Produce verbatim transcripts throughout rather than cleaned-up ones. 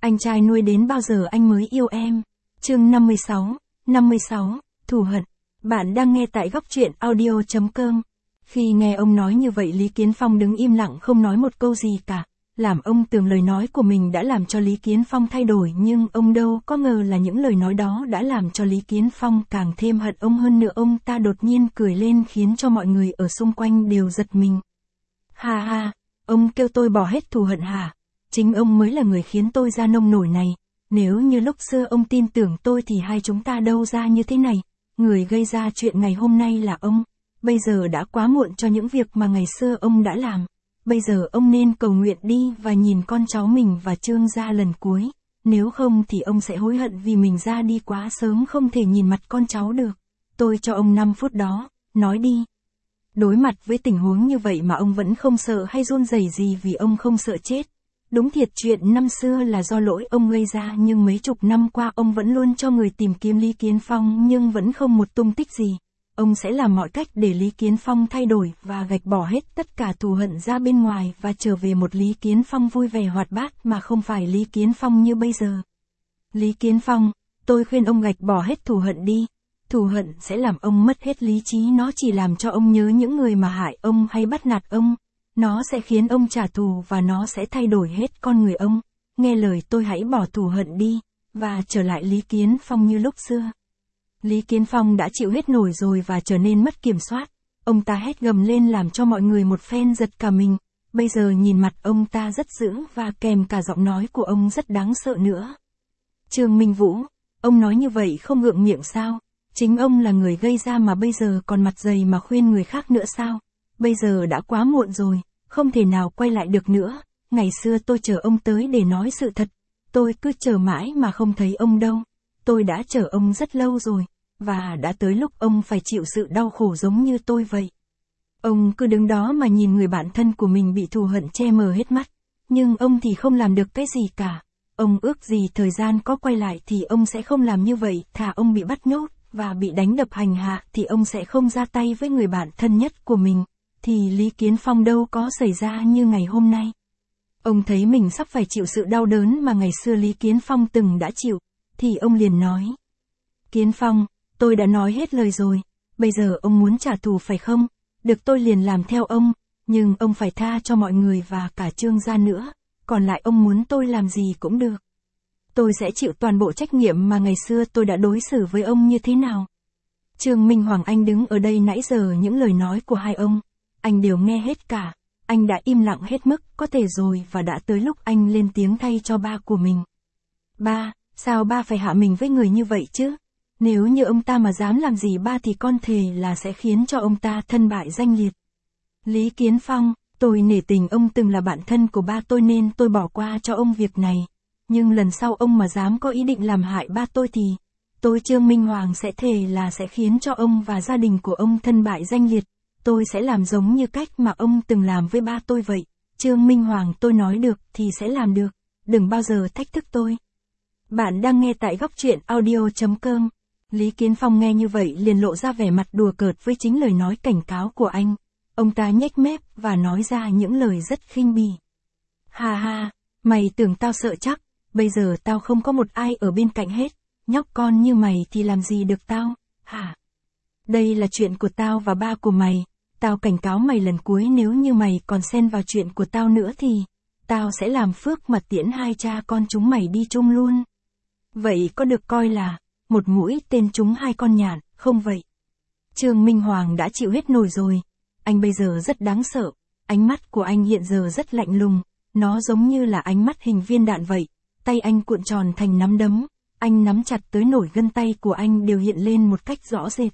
Anh trai nuôi đến bao giờ anh mới yêu em? Chương năm mươi sáu, năm mươi sáu, thù hận. Bạn đang nghe tại góc truyện audio chấm com. Khi nghe ông nói như vậy Lý Kiến Phong đứng im lặng không nói một câu gì cả. Làm ông tưởng lời nói của mình đã làm cho Lý Kiến Phong thay đổi nhưng ông đâu có ngờ là những lời nói đó đã làm cho Lý Kiến Phong càng thêm hận ông hơn nữa. Ông ta đột nhiên cười lên khiến cho mọi người ở xung quanh đều giật mình. Ha ha, ông kêu tôi bỏ hết thù hận hả? Chính ông mới là người khiến tôi ra nông nổi này. Nếu như lúc xưa ông tin tưởng tôi thì hai chúng ta đâu ra như thế này. Người gây ra chuyện ngày hôm nay là ông. Bây giờ đã quá muộn cho những việc mà ngày xưa ông đã làm. Bây giờ ông nên cầu nguyện đi và nhìn con cháu mình và Trương gia lần cuối. Nếu không thì ông sẽ hối hận vì mình ra đi quá sớm không thể nhìn mặt con cháu được. Tôi cho ông năm phút đó, nói đi. Đối mặt với tình huống như vậy mà ông vẫn không sợ hay run rẩy gì vì ông không sợ chết. Đúng thiệt chuyện năm xưa là do lỗi ông gây ra nhưng mấy chục năm qua ông vẫn luôn cho người tìm kiếm Lý Kiến Phong nhưng vẫn không một tung tích gì. Ông sẽ làm mọi cách để Lý Kiến Phong thay đổi và gạch bỏ hết tất cả thù hận ra bên ngoài và trở về một Lý Kiến Phong vui vẻ hoạt bát mà không phải Lý Kiến Phong như bây giờ. Lý Kiến Phong, tôi khuyên ông gạch bỏ hết thù hận đi. Thù hận sẽ làm ông mất hết lý trí, nó chỉ làm cho ông nhớ những người mà hại ông hay bắt nạt ông. Nó sẽ khiến ông trả thù và nó sẽ thay đổi hết con người ông. Nghe lời tôi hãy bỏ thù hận đi, và trở lại Lý Kiến Phong như lúc xưa. Lý Kiến Phong đã chịu hết nổi rồi và trở nên mất kiểm soát. Ông ta hét gầm lên làm cho mọi người một phen giật cả mình. Bây giờ nhìn mặt ông ta rất dữ và kèm cả giọng nói của ông rất đáng sợ nữa. Trương Minh Vũ, ông nói như vậy không gượng miệng sao? Chính ông là người gây ra mà bây giờ còn mặt dày mà khuyên người khác nữa sao? Bây giờ đã quá muộn rồi, không thể nào quay lại được nữa. Ngày xưa tôi chờ ông tới để nói sự thật. Tôi cứ chờ mãi mà không thấy ông đâu. Tôi đã chờ ông rất lâu rồi. Và đã tới lúc ông phải chịu sự đau khổ giống như tôi vậy. Ông cứ đứng đó mà nhìn người bạn thân của mình bị thù hận che mờ hết mắt. Nhưng ông thì không làm được cái gì cả. Ông ước gì thời gian có quay lại thì ông sẽ không làm như vậy. Thà ông bị bắt nhốt và bị đánh đập hành hạ thì ông sẽ không ra tay với người bạn thân nhất của mình. Thì Lý Kiến Phong đâu có xảy ra như ngày hôm nay. Ông thấy mình sắp phải chịu sự đau đớn mà ngày xưa Lý Kiến Phong từng đã chịu. Thì ông liền nói. Kiến Phong, tôi đã nói hết lời rồi. Bây giờ ông muốn trả thù phải không? Được, tôi liền làm theo ông. Nhưng ông phải tha cho mọi người và cả Trương gia nữa. Còn lại ông muốn tôi làm gì cũng được. Tôi sẽ chịu toàn bộ trách nhiệm mà ngày xưa tôi đã đối xử với ông như thế nào. Trương Minh Hoàng, anh đứng ở đây nãy giờ những lời nói của hai ông. Anh đều nghe hết cả. Anh đã im lặng hết mức có thể rồi và đã tới lúc anh lên tiếng thay cho ba của mình. Ba, sao ba phải hạ mình với người như vậy chứ? Nếu như ông ta mà dám làm gì ba thì con thề là sẽ khiến cho ông ta thân bại danh liệt. Lý Kiến Phong, tôi nể tình ông từng là bạn thân của ba tôi nên tôi bỏ qua cho ông việc này. Nhưng lần sau ông mà dám có ý định làm hại ba tôi thì tôi Trương Minh Hoàng sẽ thề là sẽ khiến cho ông và gia đình của ông thân bại danh liệt. Tôi sẽ làm giống như cách mà ông từng làm với ba tôi vậy. Trương Minh Hoàng, tôi nói được thì sẽ làm được. Đừng bao giờ thách thức tôi. Bạn đang nghe tại góc truyện audio chấm com. Lý Kiến Phong nghe như vậy liền lộ ra vẻ mặt đùa cợt với chính lời nói cảnh cáo của anh. Ông ta nhếch mép và nói ra những lời rất khinh bỉ. Ha ha, mày tưởng tao sợ chắc, bây giờ tao không có một ai ở bên cạnh hết. Nhóc con như mày thì làm gì được tao, hả? Đây là chuyện của tao và ba của mày. Tao cảnh cáo mày lần cuối, nếu như mày còn xen vào chuyện của tao nữa thì tao sẽ làm phước mà tiễn hai cha con chúng mày đi chung luôn. Vậy có được coi là một mũi tên trúng hai con nhạn, không vậy? Trương Minh Hoàng đã chịu hết nổi rồi. Anh bây giờ rất đáng sợ. Ánh mắt của anh hiện giờ rất lạnh lùng. Nó giống như là ánh mắt hình viên đạn vậy. Tay anh cuộn tròn thành nắm đấm. Anh nắm chặt tới nổi gân tay của anh đều hiện lên một cách rõ rệt.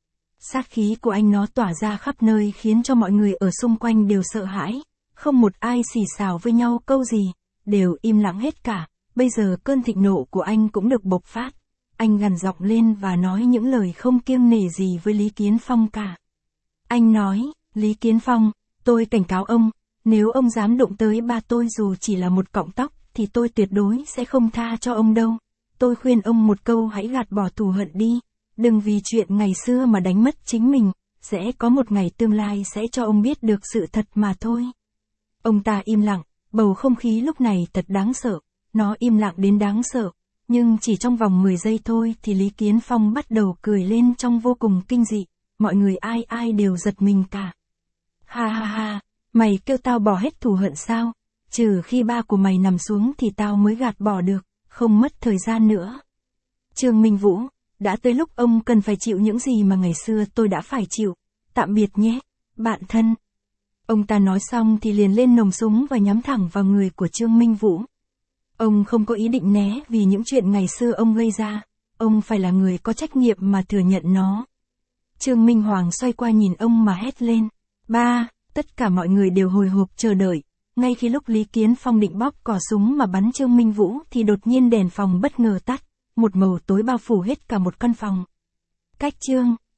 Sát khí của anh nó tỏa ra khắp nơi khiến cho mọi người ở xung quanh đều sợ hãi. Không một ai xì xào với nhau câu gì. Đều im lặng hết cả. Bây giờ cơn thịnh nộ của anh cũng được bộc phát. Anh gằn giọng lên và nói những lời không kiêng nể gì với Lý Kiến Phong cả. Anh nói, Lý Kiến Phong, tôi cảnh cáo ông, nếu ông dám đụng tới ba tôi dù chỉ là một cọng tóc, thì tôi tuyệt đối sẽ không tha cho ông đâu. Tôi khuyên ông một câu, hãy gạt bỏ thù hận đi. Đừng vì chuyện ngày xưa mà đánh mất chính mình, sẽ có một ngày tương lai sẽ cho ông biết được sự thật mà thôi. Ông ta im lặng, bầu không khí lúc này thật đáng sợ. Nó im lặng đến đáng sợ, nhưng chỉ trong vòng mười giây thôi thì Lý Kiến Phong bắt đầu cười lên trong vô cùng kinh dị, mọi người ai ai đều giật mình cả. Ha ha ha, mày kêu tao bỏ hết thù hận sao? Trừ khi ba của mày nằm xuống thì tao mới gạt bỏ được, không mất thời gian nữa. Trương Minh Vũ, đã tới lúc ông cần phải chịu những gì mà ngày xưa tôi đã phải chịu. Tạm biệt nhé, bạn thân. Ông ta nói xong thì liền lên nòng súng và nhắm thẳng vào người của Trương Minh Vũ. Ông không có ý định né vì những chuyện ngày xưa ông gây ra, ông phải là người có trách nhiệm mà thừa nhận nó. Trương Minh Hoàng xoay qua nhìn ông mà hét lên. Ba, tất cả mọi người đều hồi hộp chờ đợi. Ngay khi lúc Lý Kiến Phong định bóp cò súng mà bắn Trương Minh Vũ thì đột nhiên đèn phòng bất ngờ tắt, một màu tối bao phủ hết cả một căn phòng. Cách Trương